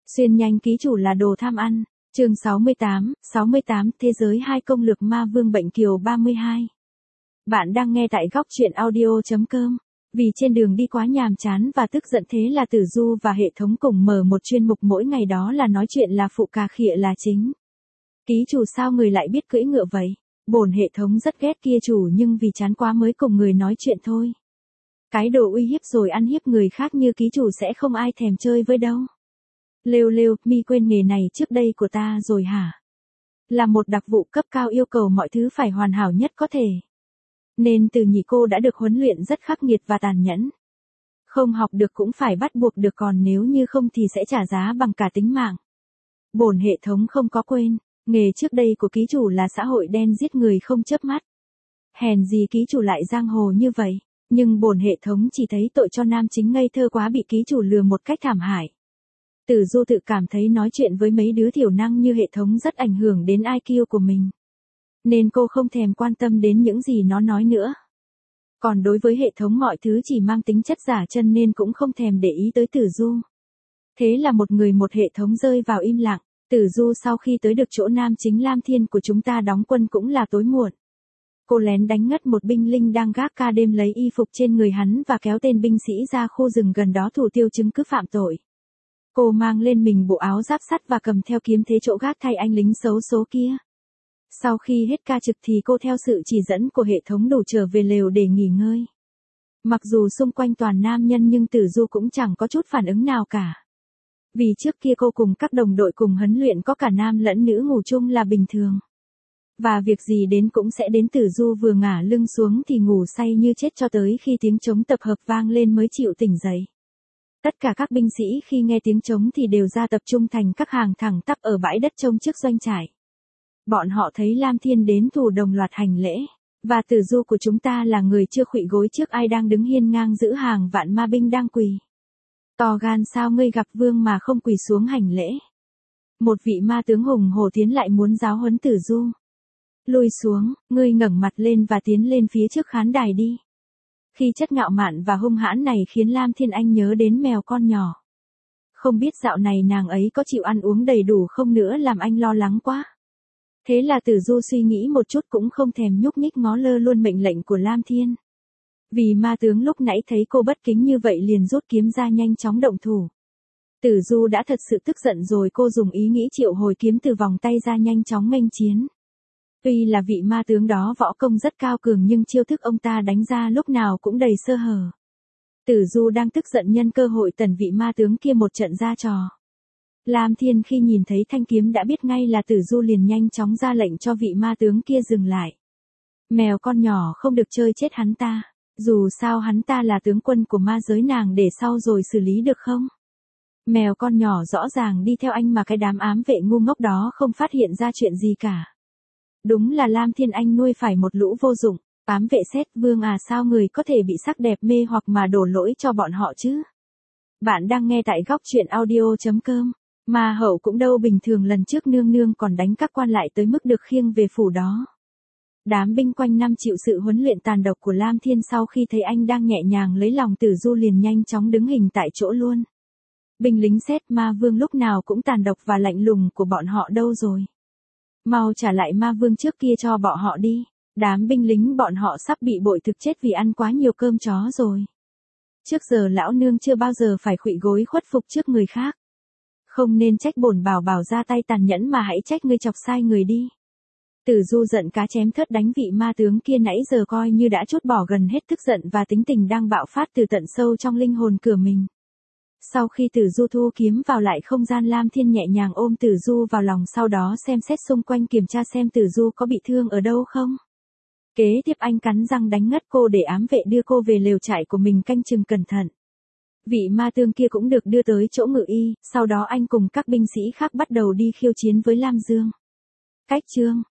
Xuyên nhanh ký chủ là đồ tham ăn. Chương 68, Thế giới 2 công lược ma vương bệnh kiều 32. Bạn đang nghe tại góc truyện audio.com. Vì trên đường đi quá nhàm chán và tức giận thế là Tử Du và hệ thống cùng mở một chuyên mục mỗi ngày, đó là nói chuyện là phụ, cà khịa là chính. Ký chủ sao người lại biết cưỡi ngựa vậy? Bổn hệ thống rất ghét kia chủ, nhưng vì chán quá mới cùng người nói chuyện thôi. Cái đồ uy hiếp rồi ăn hiếp người khác như ký chủ sẽ không ai thèm chơi với đâu. Lêu, mi quên nghề này trước đây của ta rồi hả? Là một đặc vụ cấp cao yêu cầu mọi thứ phải hoàn hảo nhất có thể. Nên từ nhị cô đã được huấn luyện rất khắc nghiệt và tàn nhẫn. Không học được cũng phải bắt buộc được, còn nếu như không thì sẽ trả giá bằng cả tính mạng. Bổn hệ thống không có quên, nghề trước đây của ký chủ là xã hội đen, giết người không chớp mắt. Hèn gì ký chủ lại giang hồ như vậy, nhưng bổn hệ thống chỉ thấy tội cho nam chính ngây thơ quá bị ký chủ lừa một cách thảm hại. Tử Du tự cảm thấy nói chuyện với mấy đứa thiểu năng như hệ thống rất ảnh hưởng đến IQ của mình. Nên cô không thèm quan tâm đến những gì nó nói nữa. Còn đối với hệ thống mọi thứ chỉ mang tính chất giả chân nên cũng không thèm để ý tới Tử Du. Thế là một hệ thống rơi vào im lặng. Tử Du sau khi tới được chỗ nam chính Lam Thiên của chúng ta đóng quân cũng là tối muộn. Cô lén đánh ngất một binh linh đang gác ca đêm, lấy y phục trên người hắn và kéo tên binh sĩ ra khu rừng gần đó thủ tiêu chứng cứ phạm tội. Cô mang lên mình bộ áo giáp sắt và cầm theo kiếm thế chỗ gác thay anh lính xấu số kia. Sau khi hết ca trực thì cô theo sự chỉ dẫn của hệ thống đủ trở về lều để nghỉ ngơi. Mặc dù xung quanh toàn nam nhân nhưng Tử Du cũng chẳng có chút phản ứng nào cả. Vì trước kia cô cùng các đồng đội cùng huấn luyện có cả nam lẫn nữ ngủ chung là bình thường. Và việc gì đến cũng sẽ đến. Tử Du vừa ngả lưng xuống thì ngủ say như chết cho tới khi tiếng trống tập hợp vang lên mới chịu tỉnh dậy. Tất cả các binh sĩ khi nghe tiếng trống thì đều ra tập trung thành các hàng thẳng tắp ở bãi đất trông trước doanh trại. Bọn họ thấy Lam Thiên đến thủ đồng loạt hành lễ. Và Tử Du của chúng ta là người chưa khuỵu gối trước ai đang đứng hiên ngang giữ hàng vạn ma binh đang quỳ. To gan sao ngươi gặp vương mà không quỳ xuống hành lễ? Một vị ma tướng hùng hổ tiến lại muốn giáo huấn Tử Du. Lùi xuống, ngươi ngẩng mặt lên và tiến lên phía trước khán đài đi. Khi chất ngạo mạn và hung hãn này khiến Lam Thiên Anh nhớ đến mèo con nhỏ. Không biết dạo này nàng ấy có chịu ăn uống đầy đủ không nữa, làm anh lo lắng quá. Thế là Tử Du suy nghĩ một chút cũng không thèm nhúc nhích ngó lơ luôn mệnh lệnh của Lam Thiên. Vì ma tướng lúc nãy thấy cô bất kính như vậy liền rút kiếm ra nhanh chóng động thủ. Tử Du đã thật sự tức giận rồi, cô dùng ý nghĩ triệu hồi kiếm từ vòng tay ra nhanh chóng nghênh chiến. Tuy là vị ma tướng đó võ công rất cao cường nhưng chiêu thức ông ta đánh ra lúc nào cũng đầy sơ hở. Tử Du đang tức giận nhân cơ hội tẩn vị ma tướng kia một trận ra trò. Lam Thiên khi nhìn thấy thanh kiếm đã biết ngay là Tử Du liền nhanh chóng ra lệnh cho vị ma tướng kia dừng lại. Mèo con nhỏ không được chơi chết hắn ta, dù sao hắn ta là tướng quân của ma giới, nàng để sau rồi xử lý được không? Mèo con nhỏ rõ ràng đi theo anh mà cái đám ám vệ ngu ngốc đó không phát hiện ra chuyện gì cả. Đúng là Lam Thiên Anh nuôi phải một lũ vô dụng. Ám vệ xét vương à, sao người có thể bị sắc đẹp mê hoặc mà đổ lỗi cho bọn họ chứ? Bạn đang nghe tại góc truyện audio.com. Mà hậu cũng đâu bình thường, lần trước nương nương còn đánh các quan lại tới mức được khiêng về phủ đó. Đám binh quanh năm chịu sự huấn luyện tàn độc của Lam Thiên sau khi thấy anh đang nhẹ nhàng lấy lòng Tử Du liền nhanh chóng đứng hình tại chỗ luôn. Binh lính xét ma vương lúc nào cũng tàn độc và lạnh lùng của bọn họ đâu rồi? Mau trả lại ma vương trước kia cho bọn họ đi. Đám binh lính bọn họ sắp bị bội thực chết vì ăn quá nhiều cơm chó rồi. Trước giờ lão nương chưa bao giờ phải khuỵu gối khuất phục trước người khác. Không nên trách bổn bảo bảo ra tay tàn nhẫn mà hãy trách ngươi chọc sai người đi. Tử Du giận cá chém thớt đánh vị ma tướng kia nãy giờ coi như đã trút bỏ gần hết tức giận và tính tình đang bạo phát từ tận sâu trong linh hồn cửa mình. Sau khi Tử Du thu kiếm vào lại không gian, Lam Thiên nhẹ nhàng ôm Tử Du vào lòng, sau đó xem xét xung quanh kiểm tra xem Tử Du có bị thương ở đâu không. Kế tiếp anh cắn răng đánh ngất cô để ám vệ đưa cô về lều trại của mình canh chừng cẩn thận. Vị ma tướng kia cũng được đưa tới chỗ ngự y, sau đó anh cùng các binh sĩ khác bắt đầu đi khiêu chiến với Lam Dương. Cách chương